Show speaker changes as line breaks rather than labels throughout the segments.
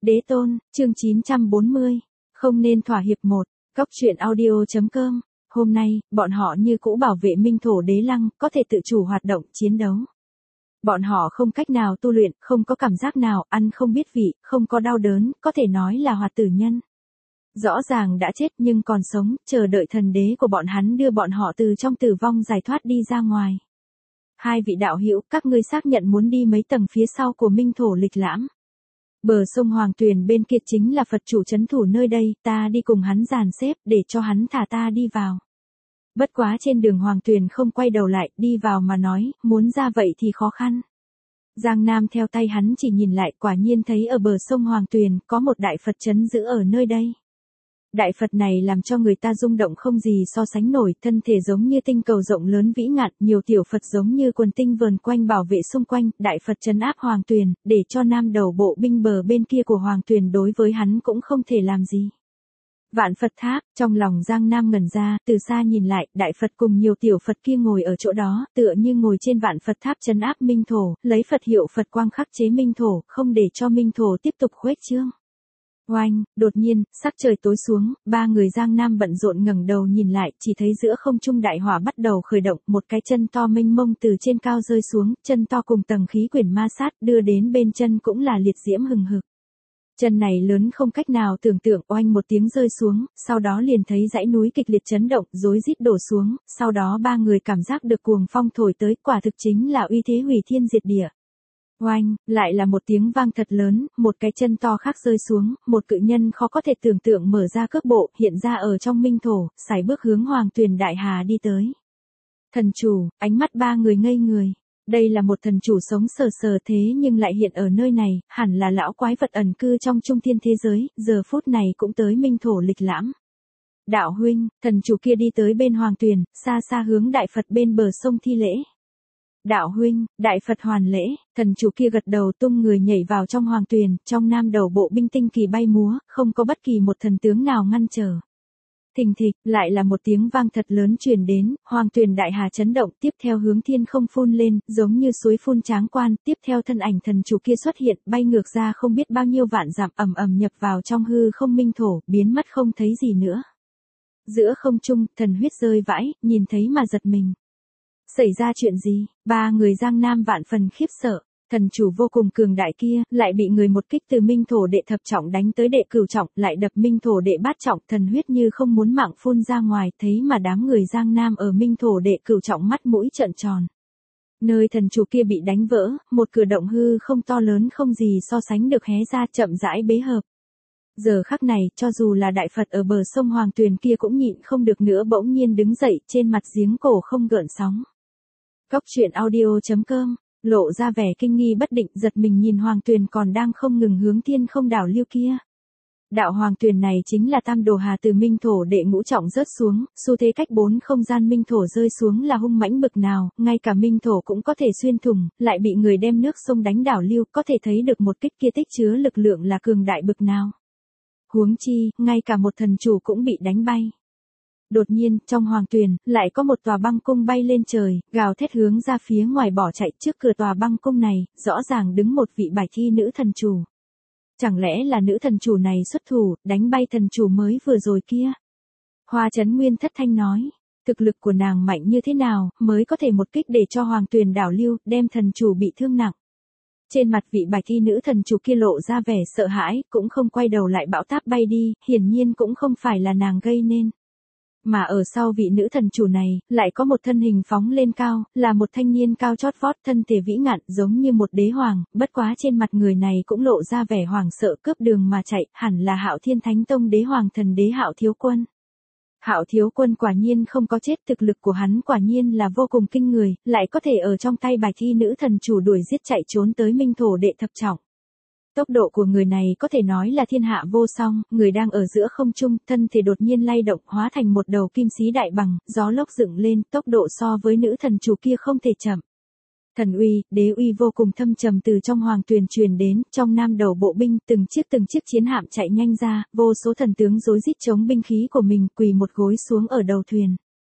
Đế tôn, chương 940. Không nên thỏa hiệp một. Cóc truyện audio.com. Hôm nay, bọn họ như cũ bảo vệ minh thổ đế lăng, có thể tự chủ hoạt động, chiến đấu. Bọn họ không cách nào tu luyện, không có cảm giác nào, ăn không biết vị, không có đau đớn, có thể nói là hoạt tử nhân. Rõ ràng đã chết nhưng còn sống, chờ đợi thần đế của bọn hắn đưa bọn họ từ trong tử vong giải thoát đi ra ngoài. Hai vị đạo hữu, các ngươi xác nhận muốn đi mấy tầng phía sau của minh thổ lịch lãm. Bờ sông Hoàng Tuyền bên kia chính là Phật chủ trấn thủ nơi đây, ta đi cùng hắn dàn xếp để cho hắn thả ta đi vào. Bất quá trên đường Hoàng Tuyền không quay đầu lại, đi vào mà nói, muốn ra vậy thì khó khăn. Giang Nam theo tay hắn chỉ nhìn lại, quả nhiên thấy ở bờ sông Hoàng Tuyền có một đại Phật trấn giữ ở nơi đây. Đại Phật này làm cho người ta rung động không gì so sánh nổi, thân thể giống như tinh cầu rộng lớn vĩ ngạn, nhiều tiểu Phật giống như quần tinh vờn quanh bảo vệ xung quanh, đại Phật trấn áp Hoàng Tuyền, để cho nam đầu bộ binh bờ bên kia của Hoàng Tuyền đối với hắn cũng không thể làm gì. Vạn Phật tháp, trong lòng Giang Nam ngẩn ra, từ xa nhìn lại, đại Phật cùng nhiều tiểu Phật kia ngồi ở chỗ đó, tựa như ngồi trên Vạn Phật tháp trấn áp minh thổ, lấy Phật hiệu Phật quang khắc chế minh thổ, không để cho minh thổ tiếp tục khuếch trương. Oanh, đột nhiên, sắc trời tối xuống, ba người Giang Nam bận rộn ngẩng đầu nhìn lại, chỉ thấy giữa không trung đại hỏa bắt đầu khởi động, một cái chân to mênh mông từ trên cao rơi xuống, chân to cùng tầng khí quyển ma sát, đưa đến bên chân cũng là liệt diễm hừng hực. Chân này lớn không cách nào tưởng tượng, oanh một tiếng rơi xuống, sau đó liền thấy dãy núi kịch liệt chấn động, rối rít đổ xuống, sau đó ba người cảm giác được cuồng phong thổi tới, quả thực chính là uy thế hủy thiên diệt địa. Oanh, lại là một tiếng vang thật lớn, một cái chân to khác rơi xuống, một cự nhân khó có thể tưởng tượng mở ra cước bộ, hiện ra ở trong minh thổ, sải bước hướng Hoàng Tuyền Đại Hà đi tới. Thần chủ, ánh mắt ba người ngây người. Đây là một thần chủ sống sờ sờ thế nhưng lại hiện ở nơi này, hẳn là lão quái vật ẩn cư trong trung thiên thế giới, giờ phút này cũng tới minh thổ lịch lãm. Đạo huynh, thần chủ kia đi tới bên Hoàng Tuyền, xa xa hướng đại Phật bên bờ sông thi lễ. Đạo huynh, đại Phật hoàn lễ, thần chủ kia gật đầu tung người nhảy vào trong Hoàng Tuyền, trong nam đầu bộ binh tinh kỳ bay múa, không có bất kỳ một thần tướng nào ngăn trở. Thình thịch, lại là một tiếng vang thật lớn truyền đến, Hoàng Tuyền Đại Hà chấn động, tiếp theo hướng thiên không phun lên, giống như suối phun tráng quan, tiếp theo thân ảnh thần chủ kia xuất hiện, bay ngược ra không biết bao nhiêu vạn dặm ầm ầm nhập vào trong hư không minh thổ, biến mất không thấy gì nữa. Giữa không trung, thần huyết rơi vãi, nhìn thấy mà giật mình. Xảy ra chuyện gì? Ba người Giang Nam vạn phần khiếp sợ. Thần chủ vô cùng cường đại kia, lại bị người một kích từ minh thổ đệ thập trọng đánh tới đệ cửu trọng, lại đập minh thổ đệ bát trọng, thần huyết như không muốn mạng phun ra ngoài, thấy mà đám người Giang Nam ở minh thổ đệ cửu trọng mắt mũi trợn tròn. Nơi thần chủ kia bị đánh vỡ, một cửa động hư không to lớn không gì so sánh được hé ra, chậm rãi bế hợp. Giờ khắc này, cho dù là đại Phật ở bờ sông Hoàng Tuyền kia cũng nhịn không được nữa, bỗng nhiên đứng dậy, trên mặt giếng cổ không gợn sóng. Cóc truyện audio.com. Lộ ra vẻ kinh nghi bất định, giật mình nhìn Hoàng Tuyền còn đang không ngừng hướng thiên không đảo lưu kia. Đạo Hoàng Tuyền này chính là tam đồ hà từ minh thổ đệ ngũ trọng rớt xuống, xu thế cách 4 không gian minh thổ rơi xuống là hung mãnh bực nào, ngay cả minh thổ cũng có thể xuyên thủng, lại bị người đem nước sông đánh đảo lưu, có thể thấy được một kích kia tích chứa lực lượng là cường đại bực nào. Huống chi, ngay cả một thần chủ cũng bị đánh bay. Đột nhiên, trong Hoàng Tuyền, lại có một tòa băng cung bay lên trời, gào thét hướng ra phía ngoài bỏ chạy, trước cửa tòa băng cung này, rõ ràng đứng một vị bài thi nữ thần chủ. Chẳng lẽ là nữ thần chủ này xuất thủ, đánh bay thần chủ mới vừa rồi kia? Hoa Chấn Nguyên thất thanh nói, thực lực của nàng mạnh như thế nào, mới có thể một kích để cho Hoàng Tuyền đảo lưu, đem thần chủ bị thương nặng. Trên mặt vị bài thi nữ thần chủ kia lộ ra vẻ sợ hãi, cũng không quay đầu lại bão táp bay đi, hiển nhiên cũng không phải là nàng gây nên. Mà ở sau vị nữ thần chủ này, lại có một thân hình phóng lên cao, là một thanh niên cao chót vót, thân thể vĩ ngạn, giống như một đế hoàng, bất quá trên mặt người này cũng lộ ra vẻ hoảng sợ, cướp đường mà chạy, hẳn là Hạo Thiên Thánh Tông đế hoàng thần đế Hạo Thiếu Quân. Hạo Thiếu Quân quả nhiên không có chết, thực lực của hắn quả nhiên là vô cùng kinh người, lại có thể ở trong tay bài thi nữ thần chủ đuổi giết chạy trốn tới minh thổ đệ thập trọng. Tốc độ của người này có thể nói là thiên hạ vô song, người đang ở giữa không trung, thân thể đột nhiên lay động, hóa thành một đầu kim sĩ đại bằng, gió lốc dựng lên, tốc độ so với nữ thần chủ kia không thể chậm. Thần uy, đế uy vô cùng thâm trầm từ trong Hoàng Tuyền truyền đến, trong nam đầu bộ binh, từng chiếc chiến hạm chạy nhanh ra, vô số thần tướng rối rít chống binh khí của mình, quỳ một gối xuống ở đầu thuyền.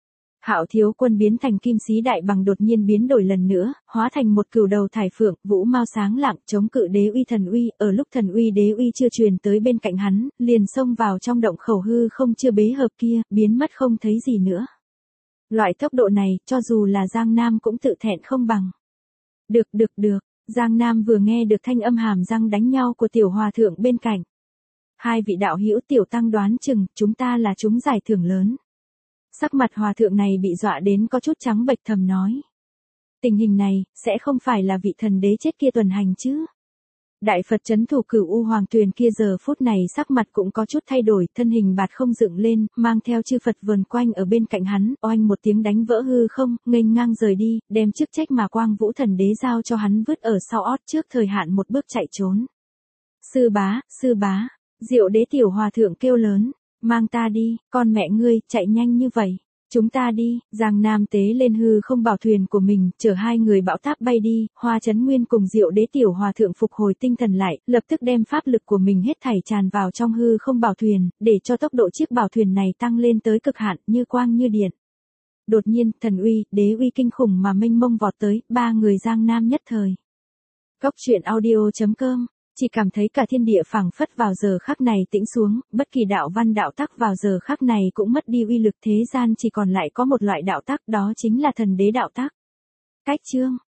Hạo Thiếu Quân biến thành kim sĩ đại bằng đột nhiên biến đổi lần nữa, hóa thành một cừu đầu thải phượng, vũ mao sáng lạng chống cự đế uy thần uy, ở lúc thần uy đế uy chưa truyền tới bên cạnh hắn, liền xông vào trong động khẩu hư không chưa bế hợp kia, biến mất không thấy gì nữa. Loại tốc độ này, cho dù là Giang Nam cũng tự thẹn không bằng. Được, Giang Nam vừa nghe được thanh âm hàm răng đánh nhau của tiểu hòa thượng bên cạnh. Hai vị đạo hữu tiểu tăng đoán chừng, chúng ta là chúng giải thưởng lớn. Sắc mặt hòa thượng này bị dọa đến có chút trắng bệch thầm nói. Tình hình này, sẽ không phải là vị thần đế chết kia tuần hành chứ. Đại Phật trấn thủ Cửu U Hoàng Tuyền kia giờ phút này sắc mặt cũng có chút thay đổi, thân hình bạt không dựng lên, mang theo chư Phật vần quanh ở bên cạnh hắn, oanh một tiếng đánh vỡ hư không, nghênh ngang rời đi, đem chức trách mà Quang Vũ thần đế giao cho hắn vứt ở sau ót trước thời hạn một bước chạy trốn. Sư bá, Diệu Đế tiểu hòa thượng kêu lớn, mang ta đi, con mẹ ngươi, chạy nhanh như vậy. Chúng ta đi, Giang Nam tế lên hư không bảo thuyền của mình, chở hai người bão táp bay đi, Hoa Chấn Nguyên cùng Diệu Đế tiểu hòa thượng phục hồi tinh thần lại, lập tức đem pháp lực của mình hết thảy tràn vào trong hư không bảo thuyền, để cho tốc độ chiếc bảo thuyền này tăng lên tới cực hạn, như quang như điện. Đột nhiên, thần uy, đế uy kinh khủng mà mênh mông vọt tới, ba người Giang Nam nhất thời. Cốc truyện audio.com Chỉ cảm thấy cả thiên địa phảng phất vào giờ khắc này tĩnh xuống, bất kỳ đạo văn đạo tắc vào giờ khắc này cũng mất đi uy lực, thế gian chỉ còn lại có một loại đạo tắc, đó chính là thần đế đạo tắc. Cách chương